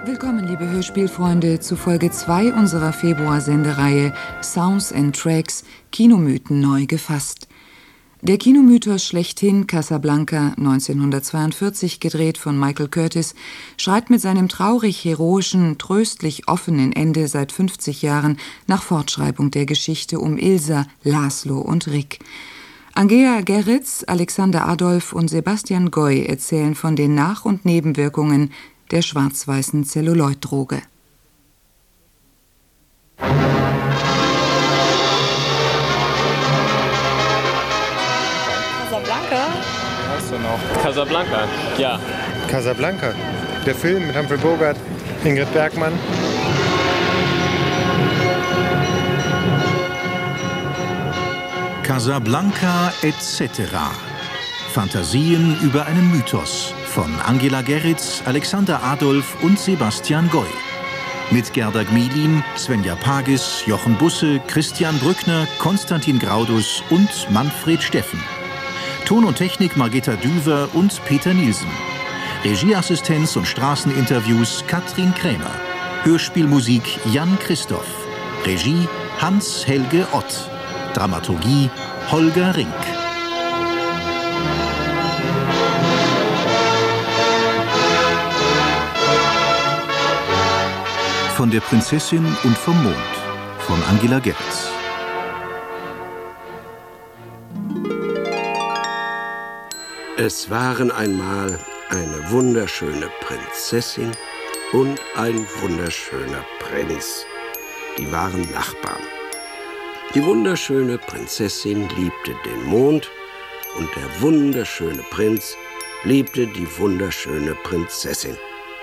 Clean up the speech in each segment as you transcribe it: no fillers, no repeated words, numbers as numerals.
Willkommen, liebe Hörspielfreunde, zu Folge 2 unserer Februar-Sendereihe Sounds and Tracks – Kinomythen neu gefasst. Der Kinomythos schlechthin, Casablanca, 1942, gedreht von Michael Curtiz, schreibt mit seinem traurig-heroischen, tröstlich offenen Ende seit 50 Jahren nach Fortschreibung der Geschichte um Ilsa, Laszlo und Rick. Angela Gerritz, Alexander Adolph und Sebastian Goy erzählen von den Nach- und Nebenwirkungen der schwarz-weißen Zelluloid-Droge. Casablanca? Wie heißt du noch? Casablanca, ja. Casablanca, der Film mit Humphrey Bogart, Ingrid Bergman. Casablanca etc. Fantasien über einen Mythos von Angela Gerritz, Alexander Adolph und Sebastian Goy. Mit Gerda Gmelin, Svenja Pagis, Jochen Busse, Christian Brückner, Konstantin Graudus und Manfred Steffen. Ton und Technik Margitta Düver und Peter Nielsen. Regieassistenz und Straßeninterviews Katrin Krämer. Hörspielmusik Jan Christoph. Regie Hans-Helge Ott. Dramaturgie Holger Rink. Von der Prinzessin und vom Mond von Angela Gerritz. Es waren einmal eine wunderschöne Prinzessin und ein wunderschöner Prinz. Die waren Nachbarn. Die wunderschöne Prinzessin liebte den Mond und der wunderschöne Prinz liebte die wunderschöne Prinzessin.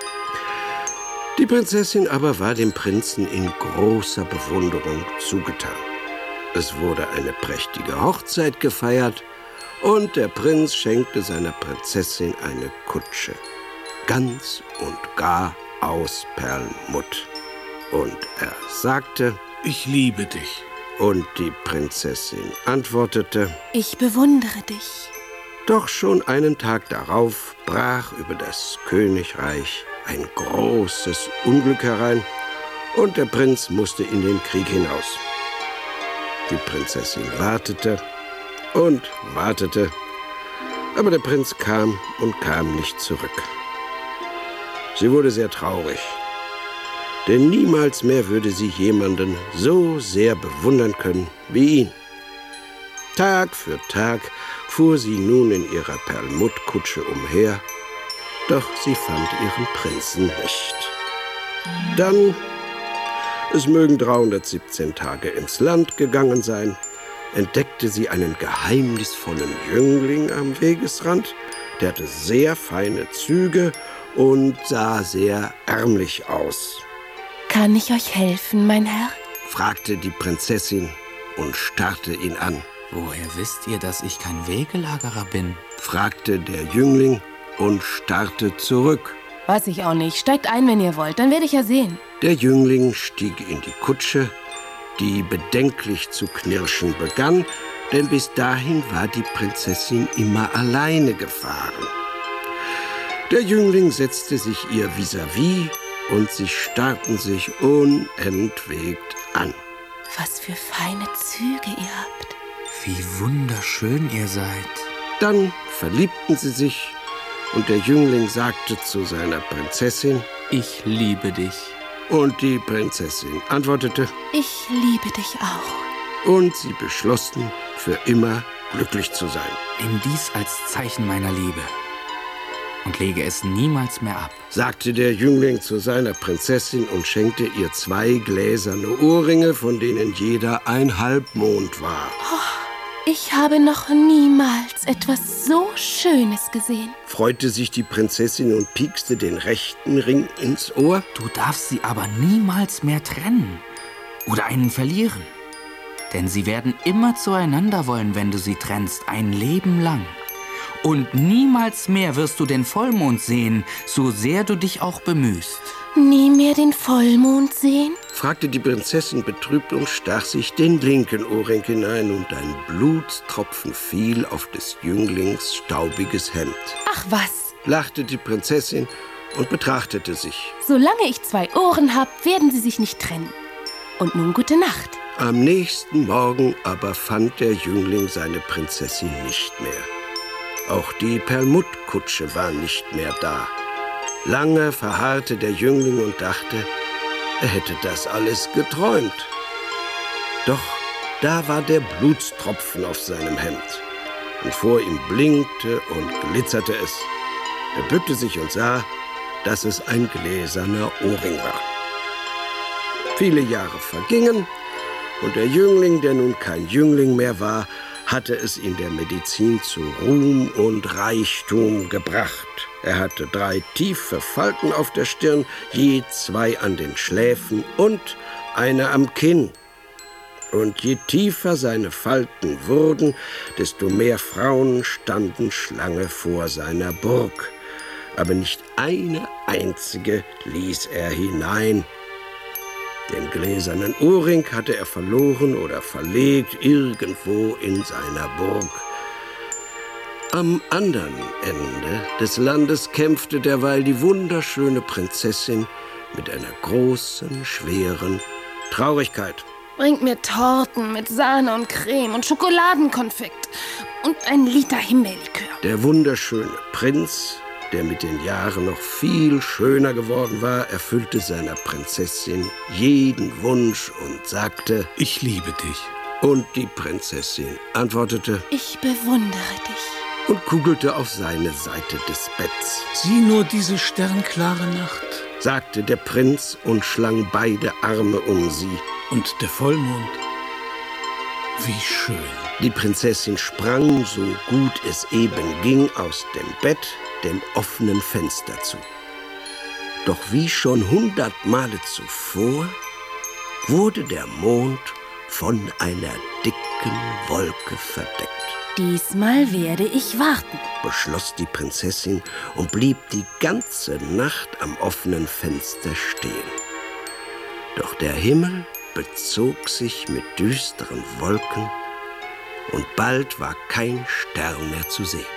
Die Prinzessin aber war dem Prinzen in großer Bewunderung zugetan. Es wurde eine prächtige Hochzeit gefeiert und der Prinz schenkte seiner Prinzessin eine Kutsche, ganz und gar aus Perlmutt. Und er sagte: Ich liebe dich. Und die Prinzessin antwortete: Ich bewundere dich. Doch schon einen Tag darauf brach über das Königreich ein großes Unglück herein und der Prinz musste in den Krieg hinaus. Die Prinzessin wartete und wartete, aber der Prinz kam und kam nicht zurück. Sie wurde sehr traurig, denn niemals mehr würde sie jemanden so sehr bewundern können wie ihn. Tag für Tag fuhr sie nun in ihrer Perlmuttkutsche umher, doch sie fand ihren Prinzen nicht. Dann, es mögen 317 Tage ins Land gegangen sein, entdeckte sie einen geheimnisvollen Jüngling am Wegesrand. Der hatte sehr feine Züge und sah sehr ärmlich aus. Kann ich euch helfen, mein Herr? Fragte die Prinzessin und starrte ihn an. Woher wisst ihr, dass ich kein Wegelagerer bin? Fragte der Jüngling und starrte zurück. Weiß ich auch nicht. Steigt ein, wenn ihr wollt. Dann werde ich ja sehen. Der Jüngling stieg in die Kutsche, die bedenklich zu knirschen begann, denn bis dahin war die Prinzessin immer alleine gefahren. Der Jüngling setzte sich ihr vis-à-vis und sie starrten sich unentwegt an. Was für feine Züge ihr habt. Wie wunderschön ihr seid. Dann verliebten sie sich und der Jüngling sagte zu seiner Prinzessin: Ich liebe dich. Und die Prinzessin antwortete: Ich liebe dich auch. Und sie beschlossen, für immer glücklich zu sein. Nimm dies als Zeichen meiner Liebe und lege es niemals mehr ab, sagte der Jüngling zu seiner Prinzessin und schenkte ihr 2 gläserne Ohrringe, von denen jeder ein Halbmond war. Oh, ich habe noch niemals etwas so Schönes gesehen. Freute sich die Prinzessin und piekste den rechten Ring ins Ohr. Du darfst sie aber niemals mehr trennen oder einen verlieren. Denn sie werden immer zueinander wollen, wenn du sie trennst, ein Leben lang. Und niemals mehr wirst du den Vollmond sehen, so sehr du dich auch bemühst. Nie mehr den Vollmond sehen? Fragte die Prinzessin betrübt und stach sich den linken Ohrring hinein und ein Blutstropfen fiel auf des Jünglings staubiges Hemd. Ach was, lachte die Prinzessin und betrachtete sich. Solange ich 2 Ohren habe, werden sie sich nicht trennen. Und nun gute Nacht. Am nächsten Morgen aber fand der Jüngling seine Prinzessin nicht mehr. Auch die Perlmuttkutsche war nicht mehr da. Lange verharrte der Jüngling und dachte, er hätte das alles geträumt. Doch da war der Blutstropfen auf seinem Hemd. Und vor ihm blinkte und glitzerte es. Er bückte sich und sah, dass es ein gläserner Ohrring war. Viele Jahre vergingen, und der Jüngling, der nun kein Jüngling mehr war, hatte es in der Medizin zu Ruhm und Reichtum gebracht. Er hatte 3 tiefe Falten auf der Stirn, je 2 an den Schläfen und eine am Kinn. Und je tiefer seine Falten wurden, desto mehr Frauen standen Schlange vor seiner Burg. Aber nicht eine einzige ließ er hinein. Den gläsernen Ohrring hatte er verloren oder verlegt irgendwo in seiner Burg. Am anderen Ende des Landes kämpfte derweil die wunderschöne Prinzessin mit einer großen, schweren Traurigkeit. Bringt mir Torten mit Sahne und Creme und Schokoladenkonfekt und 1 Liter Himbeerlikör. Der wunderschöne Prinz, der mit den Jahren noch viel schöner geworden war, erfüllte seiner Prinzessin jeden Wunsch und sagte, ich liebe dich. Und die Prinzessin antwortete, ich bewundere dich. Und kugelte auf seine Seite des Betts. Sieh nur diese sternklare Nacht, sagte der Prinz und schlang beide Arme um sie. Und der Vollmond, wie schön. Die Prinzessin sprang, so gut es eben ging, aus dem Bett, dem offenen Fenster zu. Doch wie schon 100 Male zuvor wurde der Mond von einer dicken Wolke verdeckt. Diesmal werde ich warten, beschloss die Prinzessin und blieb die ganze Nacht am offenen Fenster stehen. Doch der Himmel bezog sich mit düsteren Wolken und bald war kein Stern mehr zu sehen.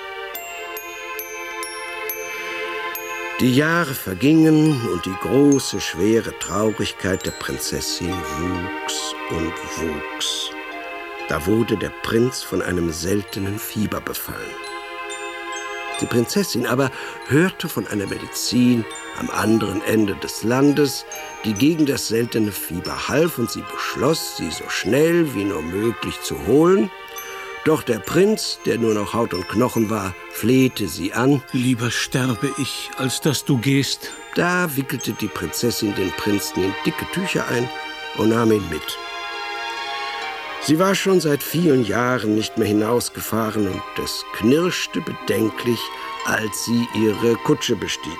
Die Jahre vergingen und die große, schwere Traurigkeit der Prinzessin wuchs und wuchs. Da wurde der Prinz von einem seltenen Fieber befallen. Die Prinzessin aber hörte von einer Medizin am anderen Ende des Landes, die gegen das seltene Fieber half, und sie beschloss, sie so schnell wie nur möglich zu holen. Doch der Prinz, der nur noch Haut und Knochen war, flehte sie an. Lieber sterbe ich, als dass du gehst. Da wickelte die Prinzessin den Prinzen in dicke Tücher ein und nahm ihn mit. Sie war schon seit vielen Jahren nicht mehr hinausgefahren und es knirschte bedenklich, als sie ihre Kutsche bestieg.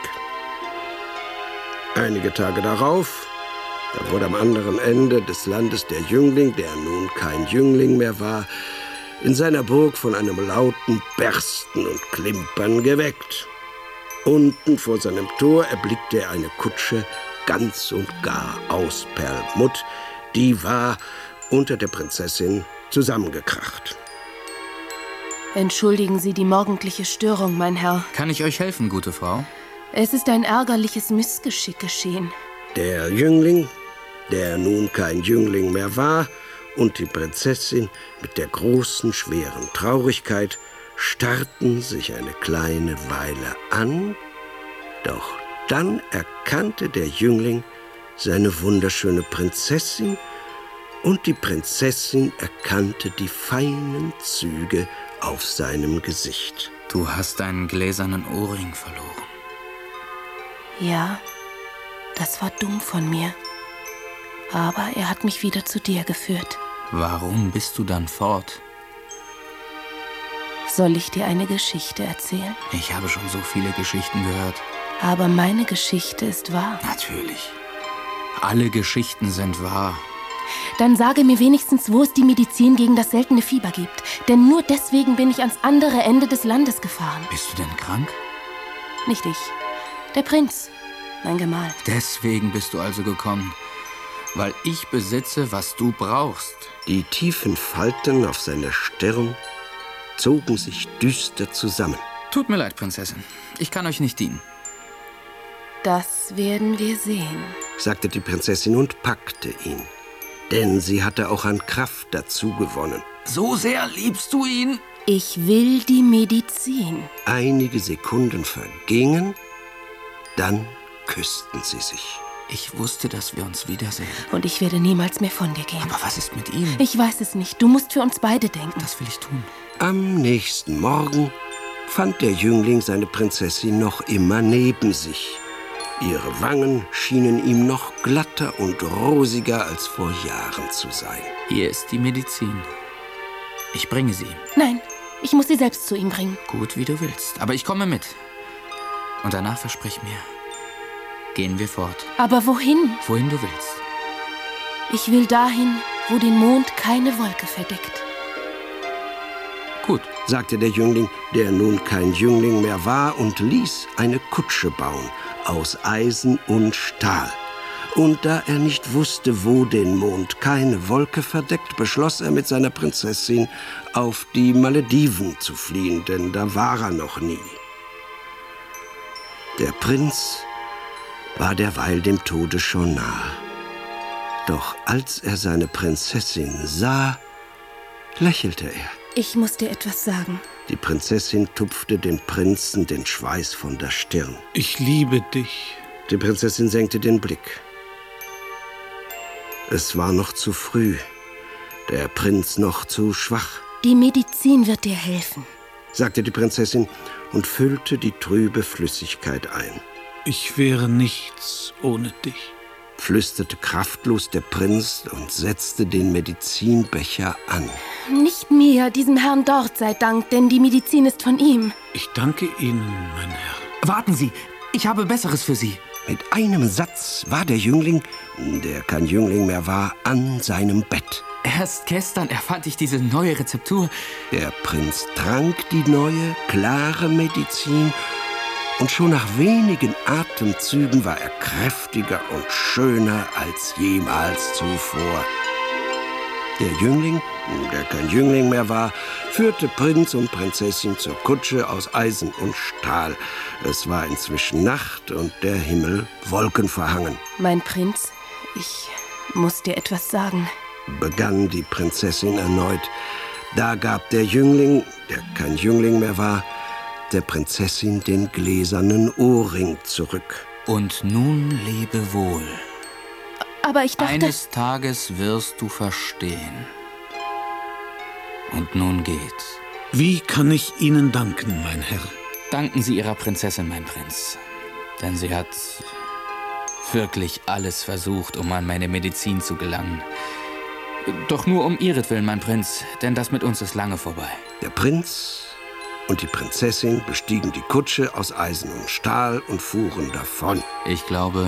Einige Tage darauf, da wurde am anderen Ende des Landes der Jüngling, der nun kein Jüngling mehr war, in seiner Burg von einem lauten Bersten und Klimpern geweckt. Unten vor seinem Tor erblickte er eine Kutsche, ganz und gar aus Perlmutt, die war unter der Prinzessin zusammengekracht. Entschuldigen Sie die morgendliche Störung, mein Herr. Kann ich euch helfen, gute Frau? Es ist ein ärgerliches Missgeschick geschehen. Der Jüngling, der nun kein Jüngling mehr war, und die Prinzessin mit der großen, schweren Traurigkeit starrten sich eine kleine Weile an, doch dann erkannte der Jüngling seine wunderschöne Prinzessin, und die Prinzessin erkannte die feinen Züge auf seinem Gesicht. Du hast deinen gläsernen Ohrring verloren. Ja, das war dumm von mir. Aber er hat mich wieder zu dir geführt. Warum bist du dann fort? Soll ich dir eine Geschichte erzählen? Ich habe schon so viele Geschichten gehört. Aber meine Geschichte ist wahr. Natürlich. Alle Geschichten sind wahr. Dann sage mir wenigstens, wo es die Medizin gegen das seltene Fieber gibt. Denn nur deswegen bin ich ans andere Ende des Landes gefahren. Bist du denn krank? Nicht ich. Der Prinz, mein Gemahl. Deswegen bist du also gekommen. Weil ich besitze, was du brauchst. Die tiefen Falten auf seiner Stirn zogen sich düster zusammen. Tut mir leid, Prinzessin. Ich kann euch nicht dienen. Das werden wir sehen, sagte die Prinzessin und packte ihn. Denn sie hatte auch an Kraft dazu gewonnen. So sehr liebst du ihn? Ich will die Medizin. Einige Sekunden vergingen, dann küssten sie sich. Ich wusste, dass wir uns wiedersehen. Und ich werde niemals mehr von dir gehen. Aber was ist mit ihm? Ich weiß es nicht. Du musst für uns beide denken. Das will ich tun. Am nächsten Morgen fand der Jüngling seine Prinzessin noch immer neben sich. Ihre Wangen schienen ihm noch glatter und rosiger als vor Jahren zu sein. Hier ist die Medizin. Ich bringe sie ihm. Nein, ich muss sie selbst zu ihm bringen. Gut, wie du willst. Aber ich komme mit. Und danach versprich mir, gehen wir fort. Aber wohin? Wohin du willst. Ich will dahin, wo den Mond keine Wolke verdeckt. Gut, sagte der Jüngling, der nun kein Jüngling mehr war, und ließ eine Kutsche bauen aus Eisen und Stahl. Und da er nicht wusste, wo den Mond keine Wolke verdeckt, beschloss er mit seiner Prinzessin auf die Malediven zu fliehen, denn da war er noch nie. Der Prinz war derweil dem Tode schon nahe. Doch als er seine Prinzessin sah, lächelte er. Ich muss dir etwas sagen. Die Prinzessin tupfte dem Prinzen den Schweiß von der Stirn. Ich liebe dich. Die Prinzessin senkte den Blick. Es war noch zu früh, der Prinz noch zu schwach. Die Medizin wird dir helfen, sagte die Prinzessin und füllte die trübe Flüssigkeit ein. Ich wäre nichts ohne dich, flüsterte kraftlos der Prinz und setzte den Medizinbecher an. Nicht mir, diesem Herrn dort sei Dank, denn die Medizin ist von ihm. Ich danke Ihnen, mein Herr. Warten Sie, ich habe Besseres für Sie. Mit einem Satz war der Jüngling, der kein Jüngling mehr war, an seinem Bett. Erst gestern erfand ich diese neue Rezeptur. Der Prinz trank die neue, klare Medizin und schon nach wenigen Atemzügen war er kräftiger und schöner als jemals zuvor. Der Jüngling, der kein Jüngling mehr war, führte Prinz und Prinzessin zur Kutsche aus Eisen und Stahl. Es war inzwischen Nacht und der Himmel wolkenverhangen. Mein Prinz, ich muss dir etwas sagen, begann die Prinzessin erneut. Da gab der Jüngling, der kein Jüngling mehr war, der Prinzessin den gläsernen Ohrring zurück. Und nun lebe wohl. Aber ich dachte... Eines Tages wirst du verstehen. Und nun geht's. Wie kann ich Ihnen danken, mein Herr? Danken Sie Ihrer Prinzessin, mein Prinz. Denn sie hat wirklich alles versucht, um an meine Medizin zu gelangen. Doch nur um ihretwillen, mein Prinz, denn das mit uns ist lange vorbei. Der Prinz und die Prinzessin bestiegen die Kutsche aus Eisen und Stahl und fuhren davon. Ich glaube,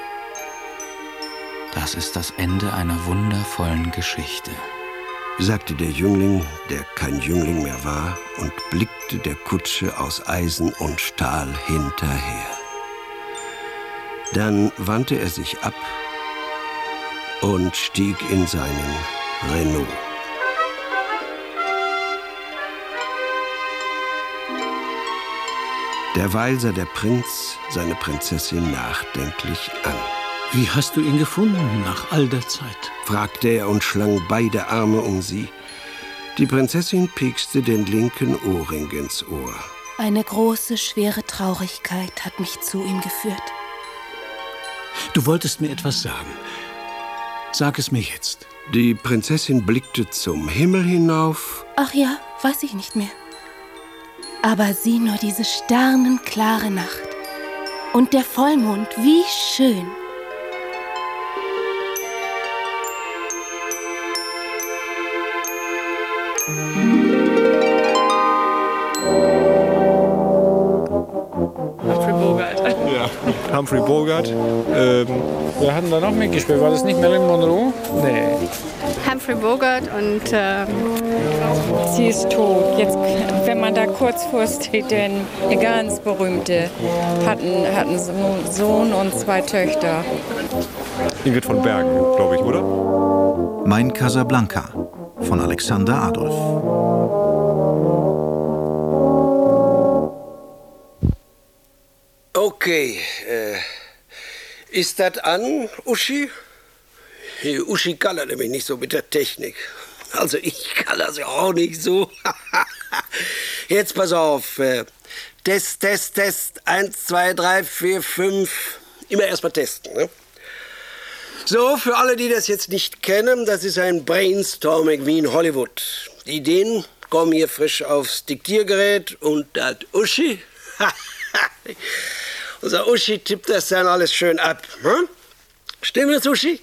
das ist das Ende einer wundervollen Geschichte, sagte der Jüngling, der kein Jüngling mehr war, und blickte der Kutsche aus Eisen und Stahl hinterher. Dann wandte er sich ab und stieg in seinen Renault. Derweil sah der Prinz seine Prinzessin nachdenklich an. Wie hast du ihn gefunden nach all der Zeit? Fragte er und schlang beide Arme um sie. Die Prinzessin piekste den linken Ohrring ins Ohr. Eine große, schwere Traurigkeit hat mich zu ihm geführt. Du wolltest mir etwas sagen. Sag es mir jetzt. Die Prinzessin blickte zum Himmel hinauf. Ach ja, weiß ich nicht mehr. Aber sieh nur diese sternenklare Nacht. Und der Vollmond, wie schön. Humphrey Bogart. Ja, Humphrey Bogart. Wir hatten da noch mitgespielt. War das nicht Marilyn Monroe? Nee. Humphrey Bogart und sie ist tot. Jetzt, wenn man da kurz vorsteht, denn eine ganz berühmte, hatten einen Sohn und 2 Töchter. Ingrid von Bergen, glaube ich, oder? Mein Casablanca von Alexander Adolph. Okay, ist das an, Uschi? Uschi kann er nämlich nicht so mit der Technik. Also ich kann das ja auch nicht so. Jetzt pass auf. Test. 1, 2, 3, 4, 5. Immer erstmal testen, ne? So, für alle, die das jetzt nicht kennen, das ist ein Brainstorming wie in Hollywood. Die Ideen kommen hier frisch aufs Diktiergerät und das Uschi, unser Uschi tippt das dann alles schön ab. Hm? Stimmt das, Uschi?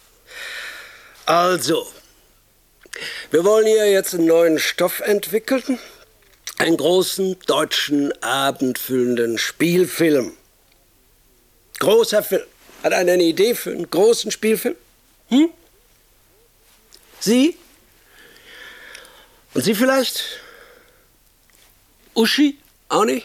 Also, wir wollen hier jetzt einen neuen Stoff entwickeln. Einen großen, deutschen, abendfüllenden Spielfilm. Großer Film. Hat einer eine Idee für einen großen Spielfilm? Hm? Sie? Und Sie vielleicht? Uschi? Auch nicht?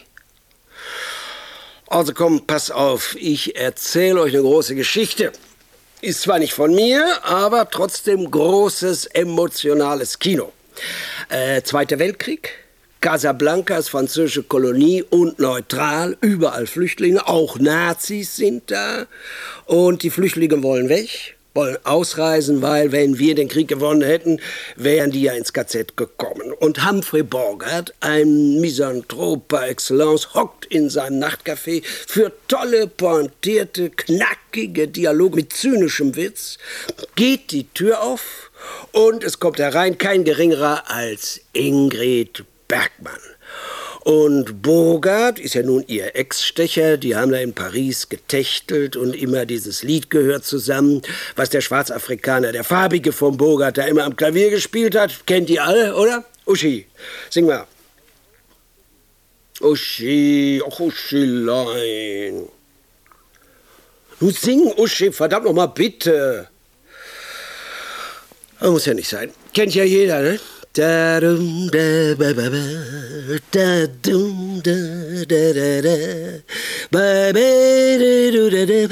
Also komm, pass auf. Ich erzähle euch eine große Geschichte. Ist zwar nicht von mir, aber trotzdem großes, emotionales Kino. Zweiter Weltkrieg. Casablanca ist französische Kolonie und neutral, überall Flüchtlinge, auch Nazis sind da. Und die Flüchtlinge wollen weg, wollen ausreisen, weil wenn wir den Krieg gewonnen hätten, wären die ja ins KZ gekommen. Und Humphrey Bogart, ein Misanthrop par excellence, hockt in seinem Nachtcafé für tolle, pointierte, knackige Dialoge mit zynischem Witz, geht die Tür auf und es kommt herein kein geringerer als Ingrid Bergman. Und Bogart ist ja nun ihr Ex-Stecher, die haben da in Paris getächtelt und immer dieses Lied gehört zusammen, was der Schwarzafrikaner, der Farbige von Bogart, da immer am Klavier gespielt hat. Kennt ihr alle, oder? Uschi, sing mal. Uschi, ach Uschilein. Nun sing, Uschi, verdammt noch mal, bitte. Das muss ja nicht sein. Kennt ja jeder, ne? Da dum da ba ba ba da dum da da da da ba ba da da da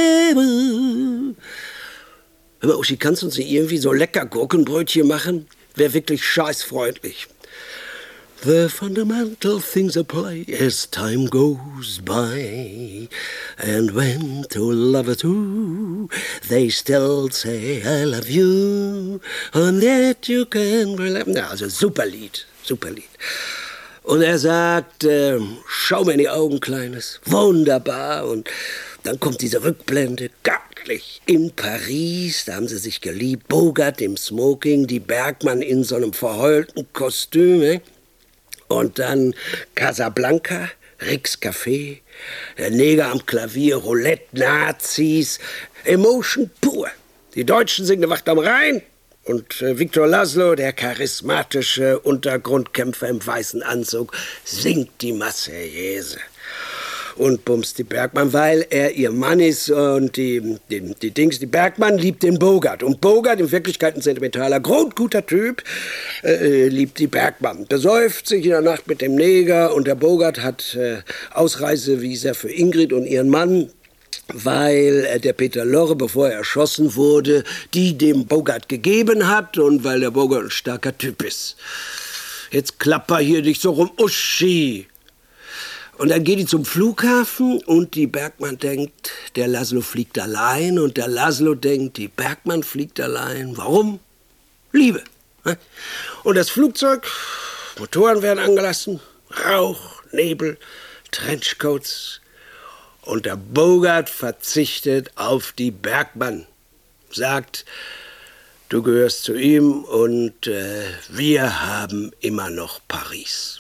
ba. Hör mal, Uschi, kannst du uns irgendwie so lecker Gurkenbrötchen machen? Wäre wirklich scheißfreundlich. The fundamental things at play as time goes by. And when two lovers do, they still say I love you. And that you can relax. Ja, also super Lied, super Lied. Und er sagt, schau mir in die Augen, Kleines. Wunderbar. Und dann kommt diese Rückblende, göttlich. In Paris, da haben sie sich geliebt. Bogart im Smoking, die Bergmann in so einem verheulten Kostüm. Und dann Casablanca, Ricks Café, der Neger am Klavier, Roulette, Nazis, Emotion pur. Die Deutschen singen Wacht am Rhein und Victor Laszlo, der charismatische Untergrundkämpfer im weißen Anzug, singt die Marseillaise. Und bumst die Bergmann, weil er ihr Mann ist und die Bergmann liebt den Bogart. Und Bogart, in Wirklichkeit ein sentimentaler, grundguter Typ, liebt die Bergmann. Besäuft sich in der Nacht mit dem Neger und der Bogart hat Ausreisevisa für Ingrid und ihren Mann, weil der Peter Lorre, bevor er erschossen wurde, die dem Bogart gegeben hat und weil der Bogart ein starker Typ ist. Jetzt klapper hier dich so rum, Uschi. Und dann geht die zum Flughafen und die Bergmann denkt, der Laszlo fliegt allein. Und der Laszlo denkt, die Bergmann fliegt allein. Warum? Liebe. Und das Flugzeug, Motoren werden angelassen, Rauch, Nebel, Trenchcoats. Und der Bogart verzichtet auf die Bergmann. Sagt, du gehörst zu ihm und wir haben immer noch Paris.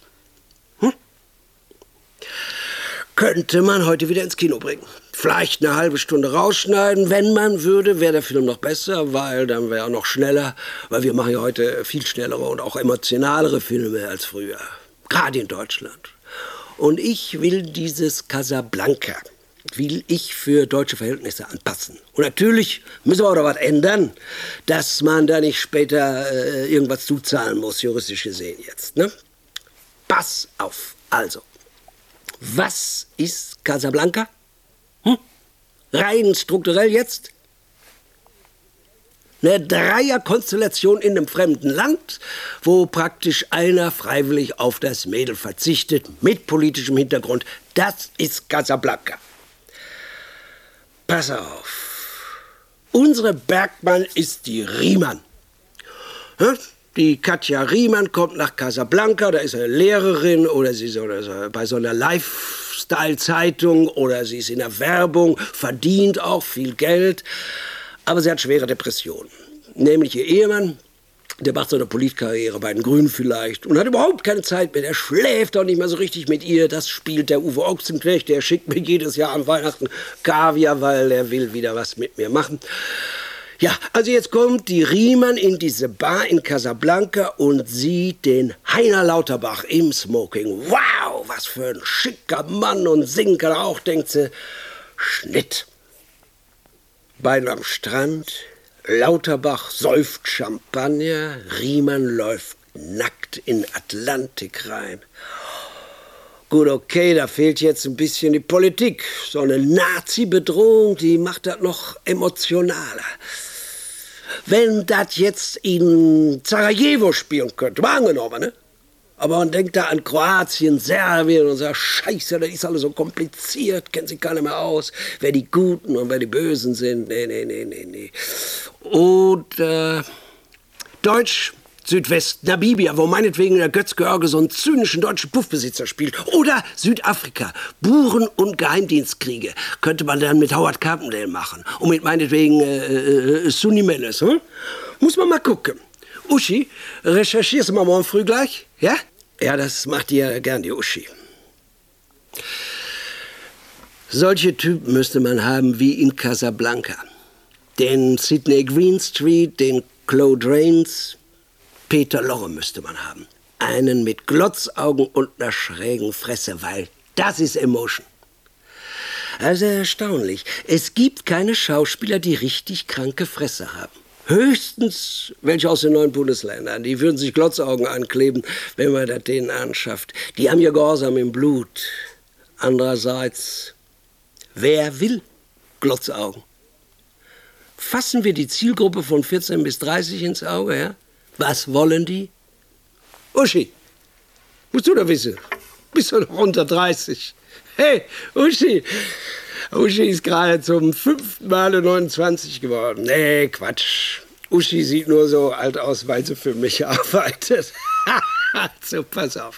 Könnte man heute wieder ins Kino bringen. Vielleicht eine halbe Stunde rausschneiden, wenn man würde, wäre der Film noch besser, weil dann wäre er noch schneller, weil wir machen ja heute viel schnellere und auch emotionalere Filme als früher, gerade in Deutschland. Und ich will dieses Casablanca, will ich für deutsche Verhältnisse anpassen. Und natürlich müssen wir auch noch was ändern, dass man da nicht später irgendwas zuzahlen muss, juristisch gesehen jetzt. Ne? Pass auf, also. Was ist Casablanca? Rein strukturell jetzt? Eine Dreierkonstellation in einem fremden Land, wo praktisch einer freiwillig auf das Mädel verzichtet, mit politischem Hintergrund. Das ist Casablanca. Pass auf. Unsere Bergmann ist die Riemann. Die Katja Riemann kommt nach Casablanca, da ist eine Lehrerin oder sie ist bei so einer Lifestyle-Zeitung oder sie ist in der Werbung, verdient auch viel Geld. Aber sie hat schwere Depressionen. Nämlich ihr Ehemann, der macht so eine Politkarriere bei den Grünen vielleicht und hat überhaupt keine Zeit mehr. Der schläft auch nicht mehr so richtig mit ihr. Das spielt der Uwe Ochsenknecht. Der schickt mir jedes Jahr an Weihnachten Kaviar, weil er will wieder was mit mir machen. Ja, also jetzt kommt die Riemann in diese Bar in Casablanca und sieht den Heiner Lauterbach im Smoking. Wow, was für ein schicker Mann, und singen kann er auch, denkt sie. Schnitt. Beide am Strand, Lauterbach säuft Champagner, Riemann läuft nackt in den Atlantik rein. Gut, okay, da fehlt jetzt ein bisschen die Politik. So eine Nazi-Bedrohung, die macht das noch emotionaler. Wenn das jetzt in Sarajevo spielen könnte, mal angenommen, ne? Aber man denkt da an Kroatien, Serbien und sagt, Scheiße, das ist alles so kompliziert, kennt sich keiner mehr aus, wer die Guten und wer die Bösen sind. Nee. Und Deutsch, Südwest, Namibia, wo meinetwegen der Götz-George so einen zynischen deutschen Puffbesitzer spielt. Oder Südafrika, Buren- und Geheimdienstkriege. Könnte man dann mit Howard Carpendale machen. Und mit meinetwegen Sunni Menes. Muss man mal gucken. Uschi, recherchierst du mal morgen früh gleich? Ja? Ja, das macht die ja gern, die Uschi. Solche Typen müsste man haben wie in Casablanca. Den Sidney Greenstreet, den Claude Rains, Peter Lorre müsste man haben. Einen mit Glotzaugen und einer schrägen Fresse, weil das ist Emotion. Also erstaunlich. Es gibt keine Schauspieler, die richtig kranke Fresse haben. Höchstens welche aus den 9 Bundesländern. Die würden sich Glotzaugen ankleben, wenn man das denen anschafft. Die haben ja Gehorsam im Blut. Andererseits, wer will Glotzaugen? Fassen wir die Zielgruppe von 14 bis 30 ins Auge, ja? Was wollen die? Uschi, musst du doch wissen. Bist du noch unter 30? Hey, Uschi. Uschi ist gerade zum 5. Mal 29 geworden. Nee, Quatsch. Uschi sieht nur so alt aus, weil sie für mich arbeitet. So, pass auf.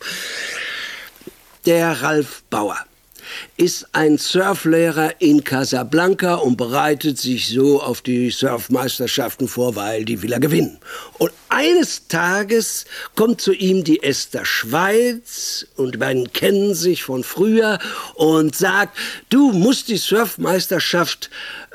Der Ralf Bauer ist ein Surflehrer in Casablanca und bereitet sich so auf die Surfmeisterschaften vor, weil die will er gewinnen. Und eines Tages kommt zu ihm die Esther Schweiz und die beiden kennen sich von früher und sagt, du musst die Surfmeisterschaft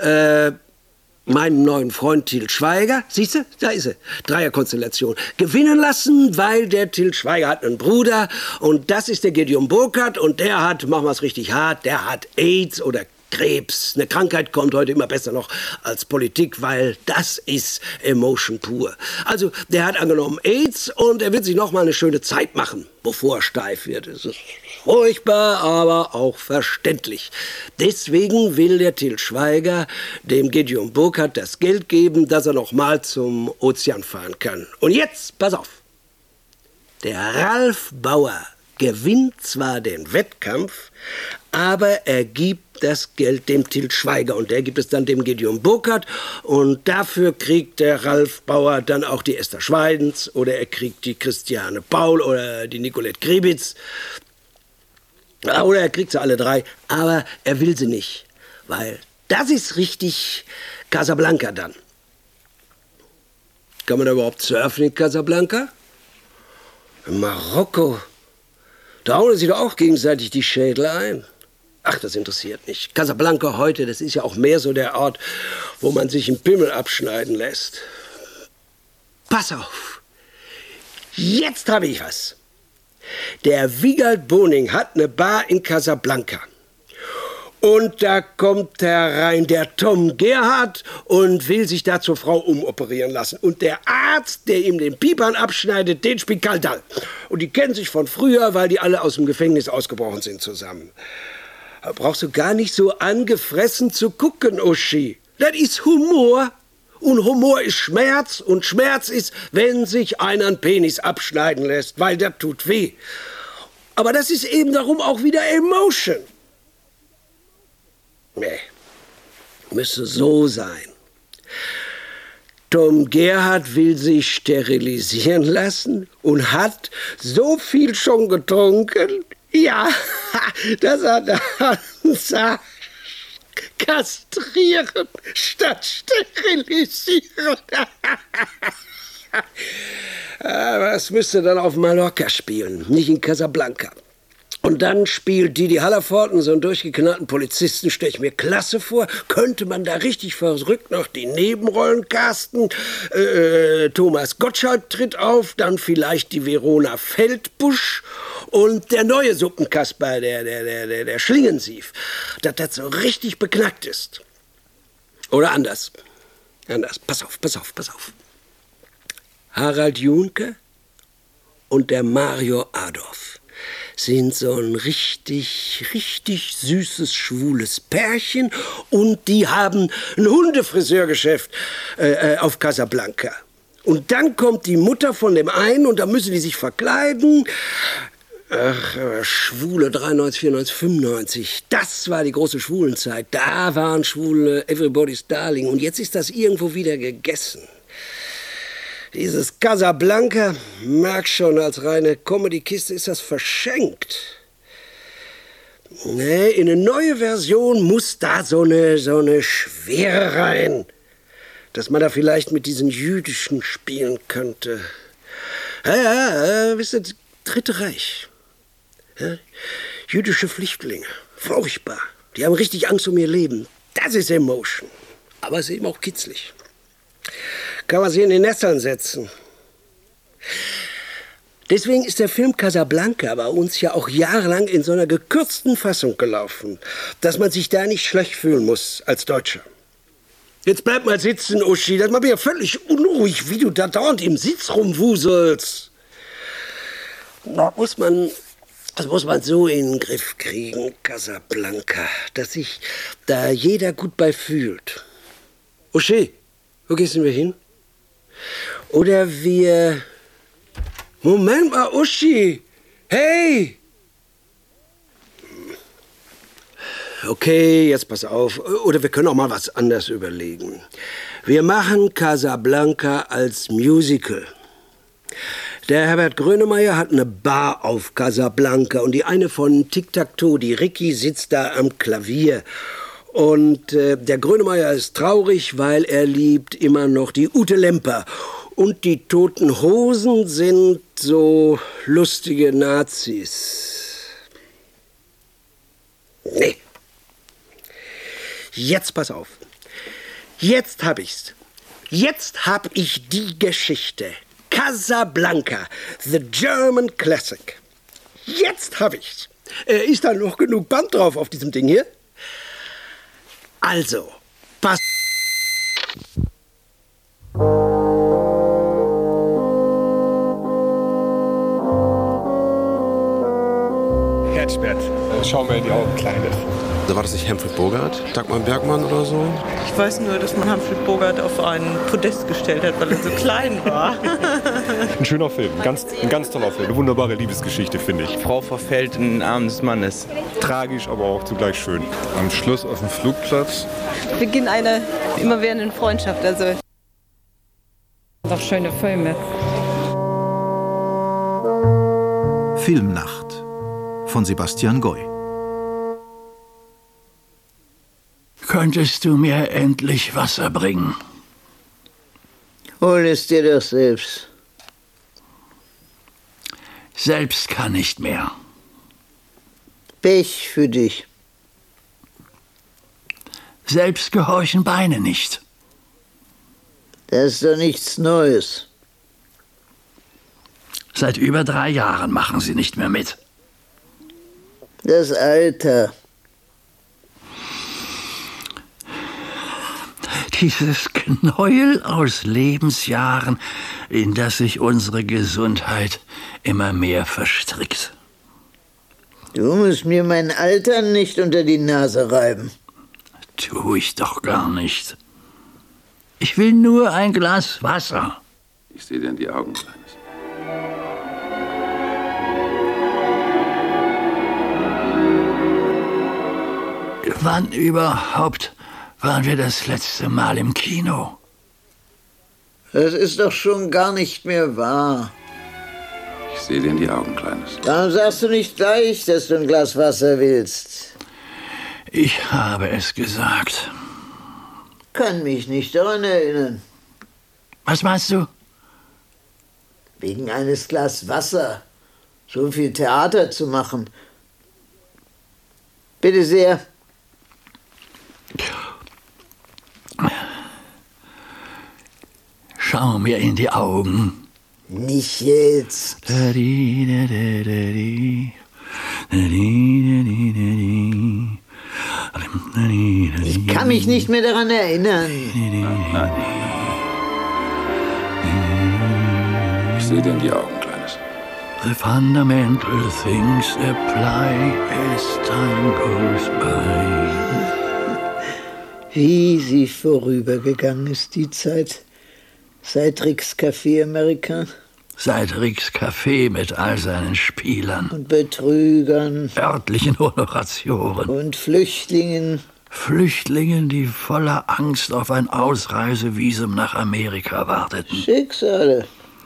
meinem neuen Freund Til Schweiger, siehst du, da ist sie, Dreierkonstellation, gewinnen lassen, weil der Til Schweiger hat einen Bruder und das ist der Gideon Burkhardt und der hat, machen wir es richtig hart, der hat AIDS oder Krebs. Eine Krankheit kommt heute immer besser noch als Politik, weil das ist Emotion pur. Also, der hat angenommen AIDS und er will sich noch mal eine schöne Zeit machen, bevor er steif wird. Es ist furchtbar, aber auch verständlich. Deswegen will der Til Schweiger dem Gideon Burkhardt das Geld geben, dass er noch mal zum Ozean fahren kann. Und jetzt, pass auf, der Ralf Bauer gewinnt zwar den Wettkampf, aber er gibt das Geld dem Til Schweiger und der gibt es dann dem Gideon Burkhardt und dafür kriegt der Ralf Bauer dann auch die Esther Schweidens oder er kriegt die Christiane Paul oder die Nicolette Krebitz oder er kriegt sie alle drei, aber er will sie nicht, weil das ist richtig Casablanca dann. Kann man da überhaupt surfen in Casablanca? In Marokko, da hauen sie doch auch gegenseitig die Schädel ein. Ach, das interessiert nicht. Casablanca heute, das ist ja auch mehr so der Ort, wo man sich einen Pimmel abschneiden lässt. Pass auf, jetzt habe ich was. Der Wiegald Boning hat eine Bar in Casablanca. Und da kommt herein der Tom Gerhardt und will sich da zur Frau umoperieren lassen. Und der Arzt, der ihm den Piepern abschneidet, den spielt Kaldal. Und die kennen sich von früher, weil die alle aus dem Gefängnis ausgebrochen sind zusammen. Da brauchst du gar nicht so angefressen zu gucken, Uschi. Das ist Humor. Und Humor ist Schmerz und Schmerz ist, wenn sich einer einen Penis abschneiden lässt, weil der tut weh. Aber das ist eben darum auch wieder Emotion. Nee, müsste so sein. Tom Gerhardt will sich sterilisieren lassen und hat so viel schon getrunken, ja, dass er dann sagt, kastrieren statt sterilisieren. Aber es müsste dann auf Mallorca spielen, nicht in Casablanca. Und dann spielt Didi Hallervorden so einen durchgeknallten Polizisten, stelle ich mir klasse vor. Könnte man da richtig verrückt noch die Nebenrollen casten? Thomas Gottschalk tritt auf, dann vielleicht die Verona Feldbusch und der neue Suppenkasper, der Schlingensief. Dass das so richtig beknackt ist. Oder anders. Pass auf. Harald Junke und der Mario Adorf sind so ein richtig süßes, schwules Pärchen und die haben ein Hundefriseurgeschäft auf Casablanca. Und dann kommt die Mutter von dem einen und da müssen die sich verkleiden. Ach, Schwule 93, 94, 95, das war die große Schwulenzeit. Da waren Schwule Everybody's Darling und jetzt ist das irgendwo wieder gegessen. Dieses Casablanca, merk schon, als reine Comedy-Kiste ist das verschenkt. Nee, in eine neue Version muss da so eine Schwere rein. Dass man da vielleicht mit diesen Jüdischen spielen könnte. Ja, wisst ihr, Dritte Reich. Ja? Jüdische Flüchtlinge, furchtbar. Die haben richtig Angst um ihr Leben. Das ist Emotion. Aber es ist eben auch kitzlig. Kann man sie in den Nestern setzen. Deswegen ist der Film Casablanca bei uns ja auch jahrelang in so einer gekürzten Fassung gelaufen, dass man sich da nicht schlecht fühlen muss als Deutscher. Jetzt bleib mal sitzen, Uschi, das macht mich ja völlig unruhig, wie du da dauernd im Sitz rumwuselst. Das muss man so in den Griff kriegen, Casablanca, dass sich da jeder gut bei fühlt. Uschi, wo gehen wir hin? Oder wir... Moment mal, Uschi! Hey! Okay, jetzt pass auf. Oder wir können auch mal was anderes überlegen. Wir machen Casablanca als Musical. Der Herbert Grönemeyer hat eine Bar auf Casablanca und die eine von Tic-Tac-Toe, die Ricky, sitzt da am Klavier. Und der Grönemeyer ist traurig, weil er liebt immer noch die Ute Lemper. Und die Toten Hosen sind so lustige Nazis. Nee. Jetzt pass auf. Jetzt hab ich's. Jetzt hab ich die Geschichte. Casablanca, the German Classic. Jetzt hab ich's. Ist da noch genug Band drauf auf diesem Ding hier? Also, pass. Herzbert, schau mir in die Augen, Kleines. Da war das nicht Humphrey Bogart, Dagmar Bergmann oder so? Ich weiß nur, dass man Humphrey Bogart auf einen Podest gestellt hat, weil er so klein war. Ein schöner Film, ein ganz toller Film, eine wunderbare Liebesgeschichte, finde ich. Frau verfällt in den Arm des Mannes. Tragisch, aber auch zugleich schön. Am Schluss auf dem Flugplatz. Beginn einer immerwährenden Freundschaft, also. Doch schöne Filme. Filmnacht von Sebastian Goy. Könntest du mir endlich Wasser bringen? Hol es dir doch selbst. Selbst kann nicht mehr. Pech für dich. Selbst gehorchen Beine nicht. Das ist doch nichts Neues. Seit über 3 Jahren machen sie nicht mehr mit. Das Alter. Dieses Knäuel aus Lebensjahren, in das sich unsere Gesundheit immer mehr verstrickt. Du musst mir mein Alter nicht unter die Nase reiben. Tu ich doch gar nicht. Ich will nur ein Glas Wasser. Ich sehe dir in die Augen, Kleines. Wann überhaupt waren wir das letzte Mal im Kino? Das ist doch schon gar nicht mehr wahr. Ich sehe dir in die Augen, Kleines. Warum sagst du nicht gleich, dass du ein Glas Wasser willst? Ich habe es gesagt. Kann mich nicht daran erinnern. Was meinst du? Wegen eines Glas Wasser so viel Theater zu machen. Bitte sehr. Schau mir in die Augen. Nicht jetzt. Ich kann mich nicht mehr daran erinnern. Ich sehe dir in die Augen, Kleines. The fundamental things apply as time goes by. Wie sie vorübergegangen ist, die Zeit. Seit Ricks Café Americain. Seit Ricks Café mit all seinen Spielern. Und Betrügern. Örtlichen Honoratioren. Und Flüchtlingen. Flüchtlingen, die voller Angst auf ein Ausreisevisum nach Amerika warteten. Schicksale.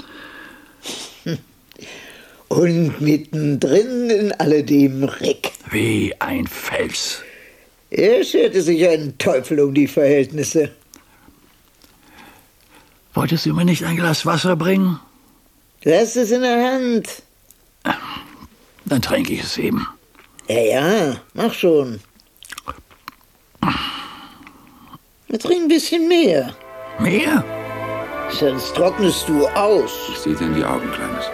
Und mittendrin in alledem Rick. Wie ein Fels. Er scherte sich einen Teufel um die Verhältnisse. Wolltest du mir nicht ein Glas Wasser bringen? Du hast es in der Hand. Dann trinke ich es eben. Ja, mach schon. Trink ein bisschen mehr. Mehr? Sonst trocknest du aus. Ich sehe dir in die Augen, Kleines.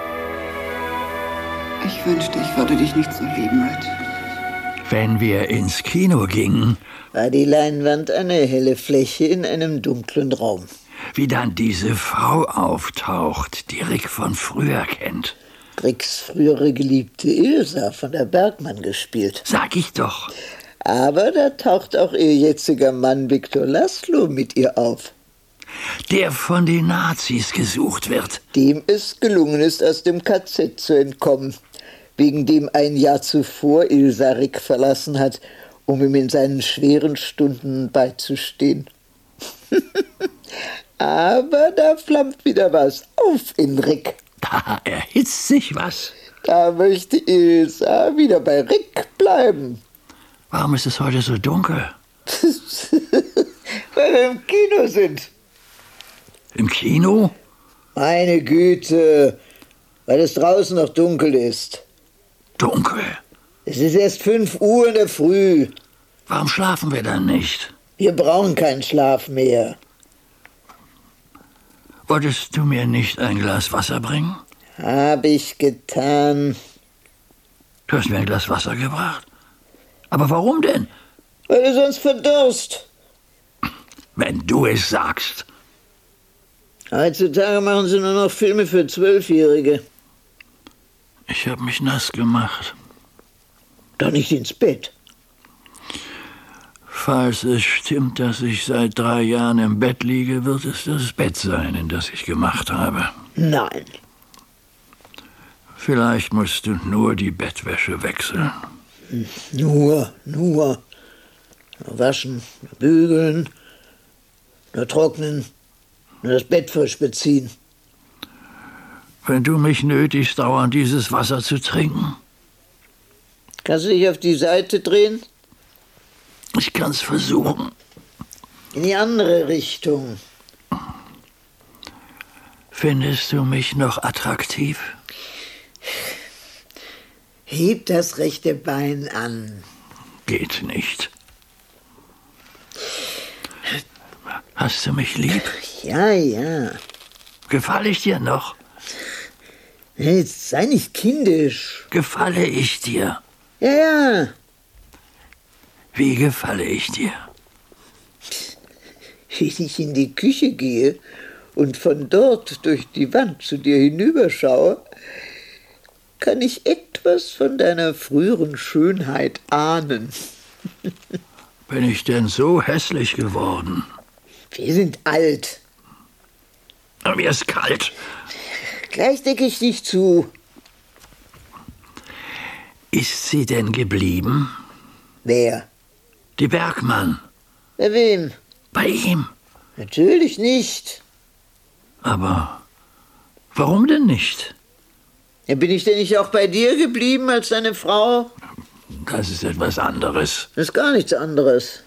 Ich wünschte, ich würde dich nicht so lieben, Red. Wenn wir ins Kino gingen, war die Leinwand eine helle Fläche in einem dunklen Raum. Wie dann diese Frau auftaucht, die Rick von früher kennt. Ricks frühere Geliebte Ilsa von der Bergmann gespielt. Sag ich doch. Aber da taucht auch ihr jetziger Mann Viktor Laszlo mit ihr auf. Der von den Nazis gesucht wird. Dem es gelungen ist, aus dem KZ zu entkommen, wegen dem ein Jahr zuvor Ilsa Rick verlassen hat, um ihm in seinen schweren Stunden beizustehen. Aber da flammt wieder was auf in Rick. Da erhitzt sich was. Da möchte Ilsa wieder bei Rick bleiben. Warum ist es heute so dunkel? Weil wir im Kino sind. Im Kino? Meine Güte, weil es draußen noch dunkel ist. Dunkel? Es ist erst 5 Uhr in der Früh. Warum schlafen wir dann nicht? Wir brauchen keinen Schlaf mehr. Wolltest du mir nicht ein Glas Wasser bringen? Hab ich getan. Du hast mir ein Glas Wasser gebracht. Aber warum denn? Weil du sonst verdurst. Wenn du es sagst. Heutzutage machen sie nur noch Filme für 12-Jährige. Ich habe mich nass gemacht. Doch nicht ins Bett. Falls es stimmt, dass ich seit 3 Jahren im Bett liege, wird es das Bett sein, in das ich gemacht habe. Nein. Vielleicht musst du nur die Bettwäsche wechseln. Nur. Nur waschen, nur bügeln, nur trocknen, nur das Bett frisch beziehen. Wenn du mich nötigst, dauernd dieses Wasser zu trinken. Kannst du dich auf die Seite drehen? Ich kann's versuchen. In die andere Richtung. Findest du mich noch attraktiv? Heb das rechte Bein an. Geht nicht. Hast du mich lieb? Ja, ja. Gefalle ich dir noch? Jetzt sei nicht kindisch. Gefalle ich dir? Ja, ja. Wie gefalle ich dir? Wenn ich in die Küche gehe und von dort durch die Wand zu dir hinüberschaue, kann ich etwas von deiner früheren Schönheit ahnen. Bin ich denn so hässlich geworden? Wir sind alt. Mir ist kalt. Gleich decke ich dich zu. Ist sie denn geblieben? Wer? Die Bergmann. Bei wem? Bei ihm. Natürlich nicht. Aber warum denn nicht? Ja, bin ich denn nicht auch bei dir geblieben als deine Frau? Das ist etwas anderes. Das ist gar nichts anderes.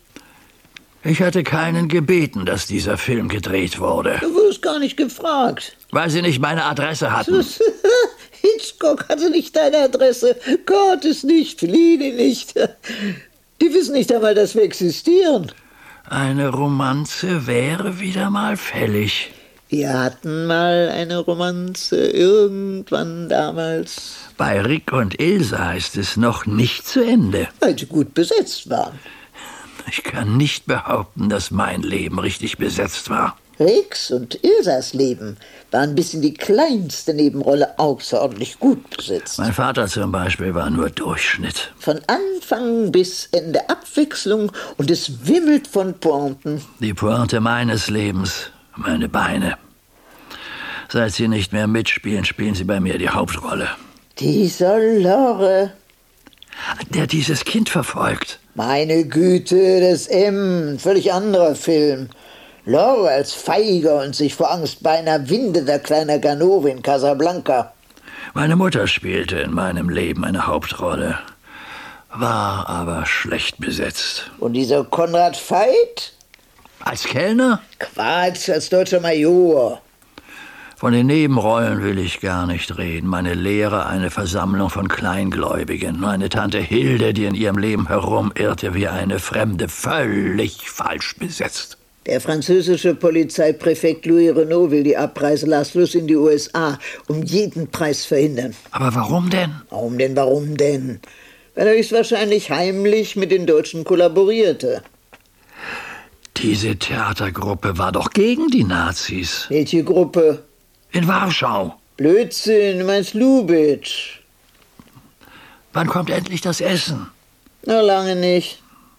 Ich hatte keinen gebeten, dass dieser Film gedreht wurde. Du wurdest gar nicht gefragt. Weil sie nicht meine Adresse hatten. Hitchcock hatte nicht deine Adresse. Gottes nicht, Fellini nicht. Die wissen nicht einmal, dass wir existieren. Eine Romanze wäre wieder mal fällig. Wir hatten mal eine Romanze, irgendwann damals. Bei Rick und Ilsa ist es noch nicht zu Ende. Weil sie gut besetzt waren. Ich kann nicht behaupten, dass mein Leben richtig besetzt war. Ricks und Ilsas Leben waren bis in die kleinste Nebenrolle außerordentlich gut besetzt. Mein Vater zum Beispiel war nur Durchschnitt. Von Anfang bis Ende Abwechslung und es wimmelt von Pointen. Die Pointe meines Lebens, meine Beine. Seit sie nicht mehr mitspielen, spielen sie bei mir die Hauptrolle. Dieser Lore. Der dieses Kind verfolgt. Meine Güte, das M, völlig anderer Film. Lore als feiger und sich vor Angst beinahe windender kleiner Ganove in Casablanca. Meine Mutter spielte in meinem Leben eine Hauptrolle, war aber schlecht besetzt. Und dieser Konrad Veit? Als Kellner? Quatsch, als deutscher Major. Von den Nebenrollen will ich gar nicht reden. Meine Lehre, eine Versammlung von Kleingläubigen. Meine Tante Hilde, die in ihrem Leben herumirrte wie eine Fremde, völlig falsch besetzt. Der französische Polizeipräfekt Louis Renault will die Abreise Laszlos in die USA um jeden Preis verhindern. Aber warum denn? Warum denn? Weil er höchstwahrscheinlich heimlich mit den Deutschen kollaborierte. Diese Theatergruppe war doch gegen die Nazis. Welche Gruppe? In Warschau. Blödsinn, du meinst Lubitsch. Wann kommt endlich das Essen? Na, lange nicht.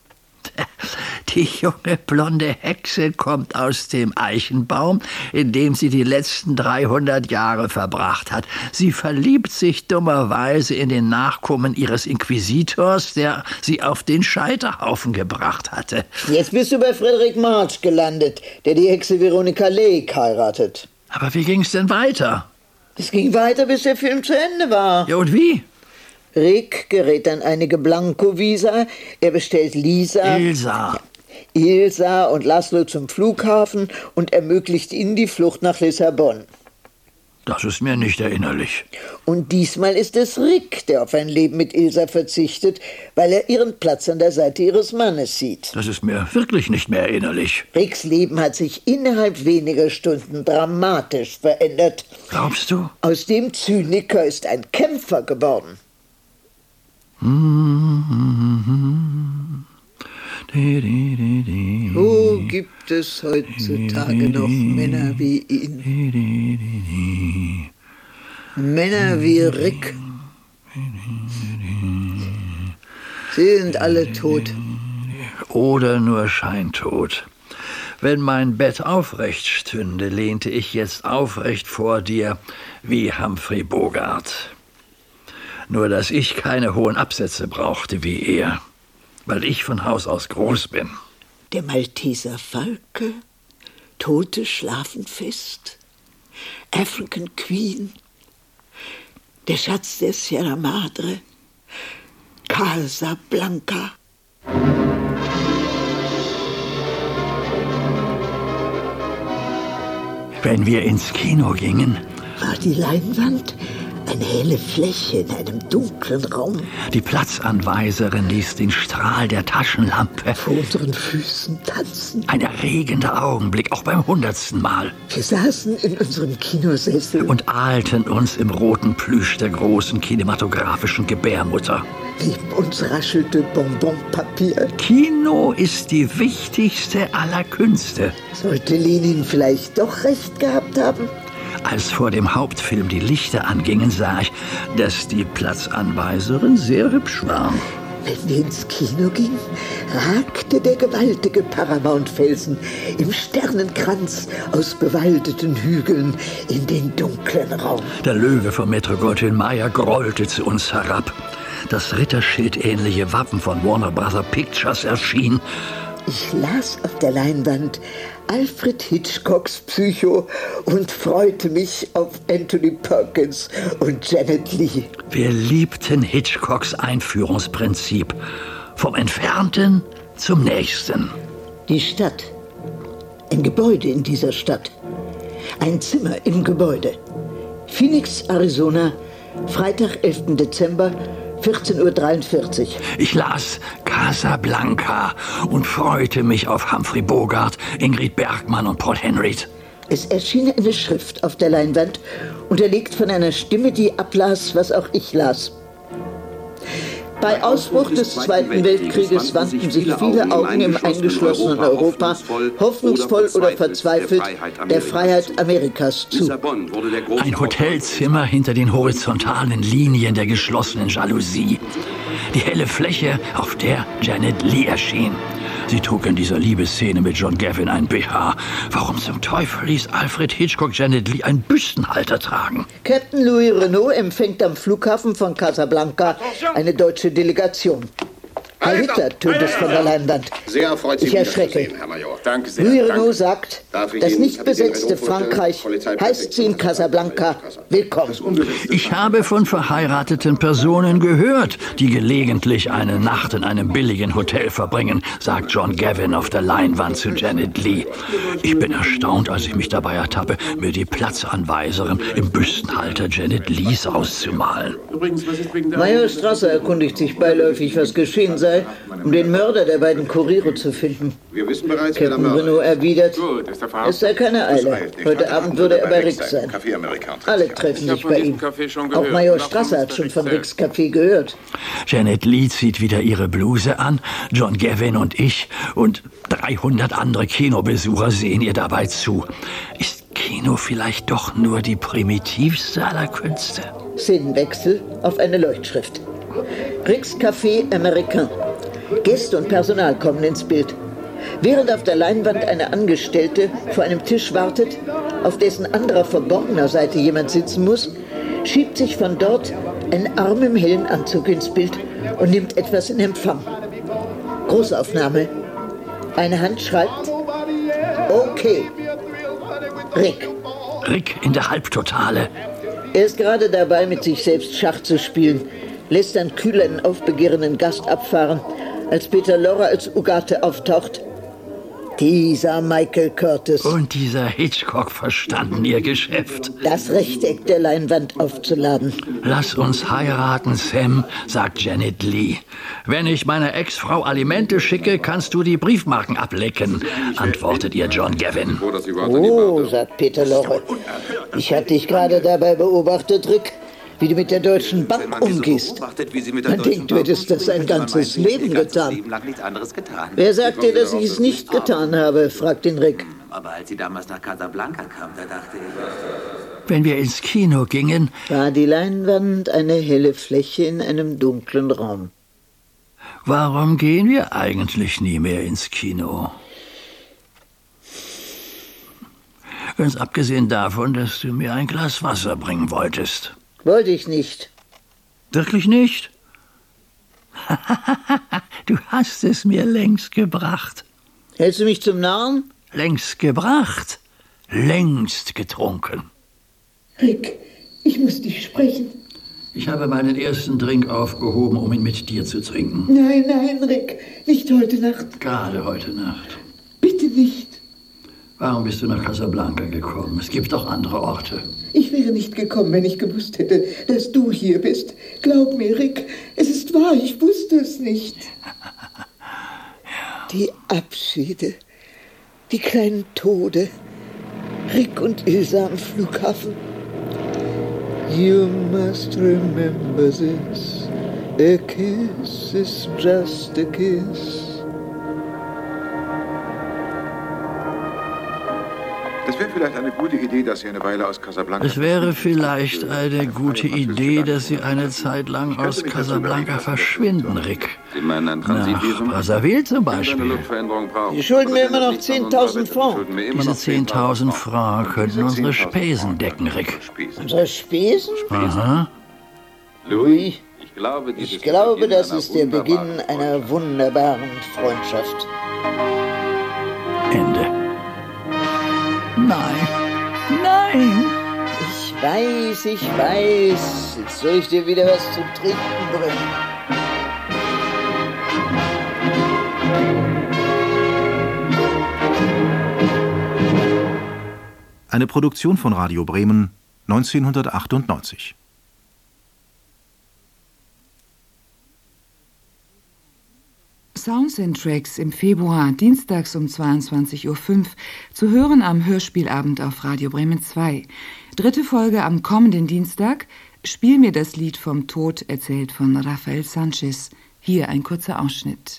Die junge blonde Hexe kommt aus dem Eichenbaum, in dem sie die letzten 300 Jahre verbracht hat. Sie verliebt sich dummerweise in den Nachkommen ihres Inquisitors, der sie auf den Scheiterhaufen gebracht hatte. Jetzt bist du bei Frederick March gelandet, der die Hexe Veronica Lake heiratet. Aber wie ging's denn weiter? Es ging weiter, bis der Film zu Ende war. Ja, und wie? Rick gerät an einige Blanco-Visa, er bestellt Ilsa und Laszlo zum Flughafen und ermöglicht ihnen die Flucht nach Lissabon. Das ist mir nicht erinnerlich. Und diesmal ist es Rick, der auf ein Leben mit Ilsa verzichtet, weil er ihren Platz an der Seite ihres Mannes sieht. Das ist mir wirklich nicht mehr erinnerlich. Ricks Leben hat sich innerhalb weniger Stunden dramatisch verändert. Glaubst du? Aus dem Zyniker ist ein Kämpfer geworden. Wo gibt es heutzutage noch Männer wie ihn? Männer wie Rick. Sie sind alle tot. Oder nur scheintot. Wenn mein Bett aufrecht stünde, lehnte ich jetzt aufrecht vor dir wie Humphrey Bogart. Nur, dass ich keine hohen Absätze brauchte wie er, weil ich von Haus aus groß bin. Der Malteser Falke, Tote schlafen fest, African Queen, der Schatz der Sierra Madre, Casablanca. Wenn wir ins Kino gingen, war die Leinwand eine helle Fläche in einem dunklen Raum. Die Platzanweiserin ließ den Strahl der Taschenlampe vor unseren Füßen tanzen. Ein erregender Augenblick, auch beim 100. Mal. Wir saßen in unserem Kinosessel und ahlten uns im roten Plüsch der großen kinematografischen Gebärmutter. Neben uns raschelte Bonbonpapier. Kino ist die wichtigste aller Künste. Sollte Lenin vielleicht doch recht gehabt haben? Als vor dem Hauptfilm die Lichter angingen, sah ich, dass die Platzanweiserin sehr hübsch war. Wenn wir ins Kino gingen, ragte der gewaltige Paramount-Felsen im Sternenkranz aus bewaldeten Hügeln in den dunklen Raum. Der Löwe von Metro-Goldwyn-Mayer grollte zu uns herab. Das Ritterschildähnliche Wappen von Warner Brother Pictures erschien. Ich las auf der Leinwand Alfred Hitchcocks Psycho und freute mich auf Anthony Perkins und Janet Leigh. Wir liebten Hitchcocks Einführungsprinzip. Vom Entfernten zum Nächsten. Die Stadt. Ein Gebäude in dieser Stadt. Ein Zimmer im Gebäude. Phoenix, Arizona, Freitag, 11. Dezember, 14:43 Uhr. Ich las Casablanca und freute mich auf Humphrey Bogart, Ingrid Bergman und Paul Henreid. Es erschien eine Schrift auf der Leinwand, unterlegt von einer Stimme, die ablas, was auch ich las. Bei Ausbruch des Zweiten Weltkrieges wandten sich viele Augen im eingeschlossenen Europa hoffnungsvoll oder verzweifelt der Freiheit Amerikas zu. Ein Hotelzimmer hinter den horizontalen Linien der geschlossenen Jalousie. Die helle Fläche, auf der Janet Leigh erschien. Sie trug in dieser Liebesszene mit John Gavin ein BH. Warum zum Teufel ließ Alfred Hitchcock Janet Leigh einen Büstenhalter tragen? Captain Louis Renault empfängt am Flughafen von Casablanca eine deutsche Delegation. Herr Hitler tönt es von der Leinwand. Sehr erfreut, Sie ich erschrecke. Herr Major. Danke sehr. Louis Renault sagt, das nicht besetzte Frankreich heißt sie in Casablanca willkommen. Ich habe von verheirateten Personen gehört, die gelegentlich eine Nacht in einem billigen Hotel verbringen, sagt John Gavin auf der Leinwand zu Janet Leigh. Ich bin erstaunt, als ich mich dabei ertappe, mir die Platzanweiserin im Büstenhalter Janet Leighs auszumalen. Major Strasser erkundigt sich beiläufig, was geschehen sei, um den Mörder der beiden Kuriere zu finden. Wir wissen bereits, Captain Renault erwidert, es sei keine Eile. Heute Abend würde er bei Rick sein. Alle treffen sich bei ihm. Auch Major Strasser hat schon von Ricks Café gehört. Janet Leigh zieht wieder ihre Bluse an, John Gavin und ich und 300 andere Kinobesucher sehen ihr dabei zu. Ist Kino vielleicht doch nur die primitivste aller Künste? Szenenwechsel auf eine Leuchtschrift. Ricks Café Américain. Gäste und Personal kommen ins Bild. Während auf der Leinwand eine Angestellte vor einem Tisch wartet, auf dessen anderer verborgener Seite jemand sitzen muss, schiebt sich von dort ein Arm im hellen Anzug ins Bild und nimmt etwas in Empfang. Großaufnahme. Eine Hand schreibt, okay. Rick. Rick in der Halbtotale. Er ist gerade dabei, mit sich selbst Schach zu spielen, lässt dann kühl einen aufbegehrenden Gast abfahren, als Peter Lorre als Ugarte auftaucht. Dieser Michael Curtis. Und dieser Hitchcock verstanden ihr Geschäft. Das Rechteck der Leinwand aufzuladen. Lass uns heiraten, Sam, sagt Janet Leigh. Wenn ich meiner Ex-Frau Alimente schicke, kannst du die Briefmarken ablecken, antwortet ihr John Gavin. Oh, sagt Peter Lorre. Ich hatte dich gerade dabei beobachtet, Rick, wie du mit der Deutschen Bank umgehst. Man denkt, du hättest das ein ganzes Leben getan. Wer sagt dir, dass ich es nicht getan habe, fragt ihn Rick. Aber als sie damals nach Casablanca kam, da dachte ich... Wenn wir ins Kino gingen... War die Leinwand eine helle Fläche in einem dunklen Raum. Warum gehen wir eigentlich nie mehr ins Kino? Ganz abgesehen davon, dass du mir ein Glas Wasser bringen wolltest. Wollte ich nicht. Wirklich nicht? Du hast es mir längst gebracht. Hältst du mich zum Narren? Längst gebracht, längst getrunken. Rick, ich muss dich sprechen. Ich habe meinen ersten Drink aufgehoben, um ihn mit dir zu trinken. Nein, nein, Rick, nicht heute Nacht. Gerade heute Nacht. Bitte nicht. Warum bist du nach Casablanca gekommen? Es gibt auch andere Orte. Ich wäre nicht gekommen, wenn ich gewusst hätte, dass du hier bist. Glaub mir, Rick, es ist wahr, ich wusste es nicht. Ja. Die Abschiede, die kleinen Tode, Rick und Ilsa am Flughafen. You must remember this, a kiss is just a kiss. Es wäre vielleicht eine gute Idee, dass Sie eine Weile aus Casablanca... Es wäre vielleicht eine gute Idee, dass Sie eine Zeit lang aus Casablanca verschwinden, Rick. Nach Brazzaville zum Beispiel. Sie schulden mir immer noch 10.000 Francs. Diese 10.000 Francs könnten unsere Spesen decken, Rick. Unsere Spesen? Aha. Louis, ich glaube, das ist der Beginn einer wunderbaren Freundschaft. Ende. Nein. Nein. Ich weiß. Jetzt soll ich dir wieder was zu trinken bringen. Eine Produktion von Radio Bremen 1998. Sounds and Tracks im Februar, dienstags um 22.05 Uhr, zu hören am Hörspielabend auf Radio Bremen 2. 3. Folge am kommenden Dienstag, Spiel mir das Lied vom Tod, erzählt von Rafael Sanchez. Hier ein kurzer Ausschnitt.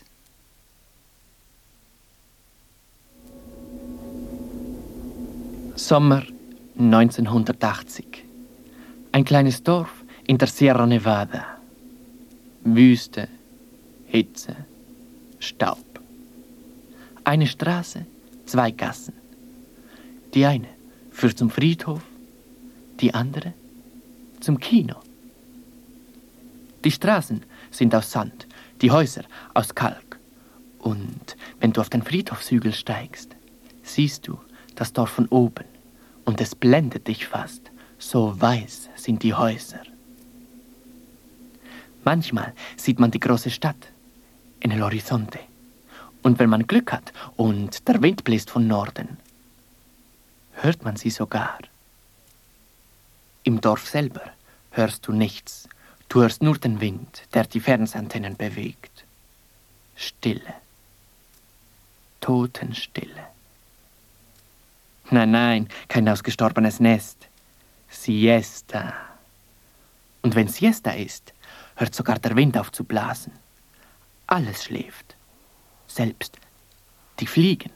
Sommer 1980. Ein kleines Dorf in der Sierra Nevada. Wüste, Hitze, Staub. Eine Straße, 2 Gassen. Die eine führt zum Friedhof, die andere zum Kino. Die Straßen sind aus Sand, die Häuser aus Kalk. Und wenn du auf den Friedhofshügel steigst, siehst du das Dorf von oben und es blendet dich fast, so weiß sind die Häuser. Manchmal sieht man die große Stadt, en el horizonte. Und wenn man Glück hat und der Wind bläst von Norden, hört man sie sogar. Im Dorf selber hörst du nichts, du hörst nur den Wind, der die Fernsehantennen bewegt. Stille. Totenstille. Nein, kein ausgestorbenes Nest. Siesta. Und wenn Siesta ist, hört sogar der Wind auf zu blasen. Alles schläft. Selbst die Fliegen.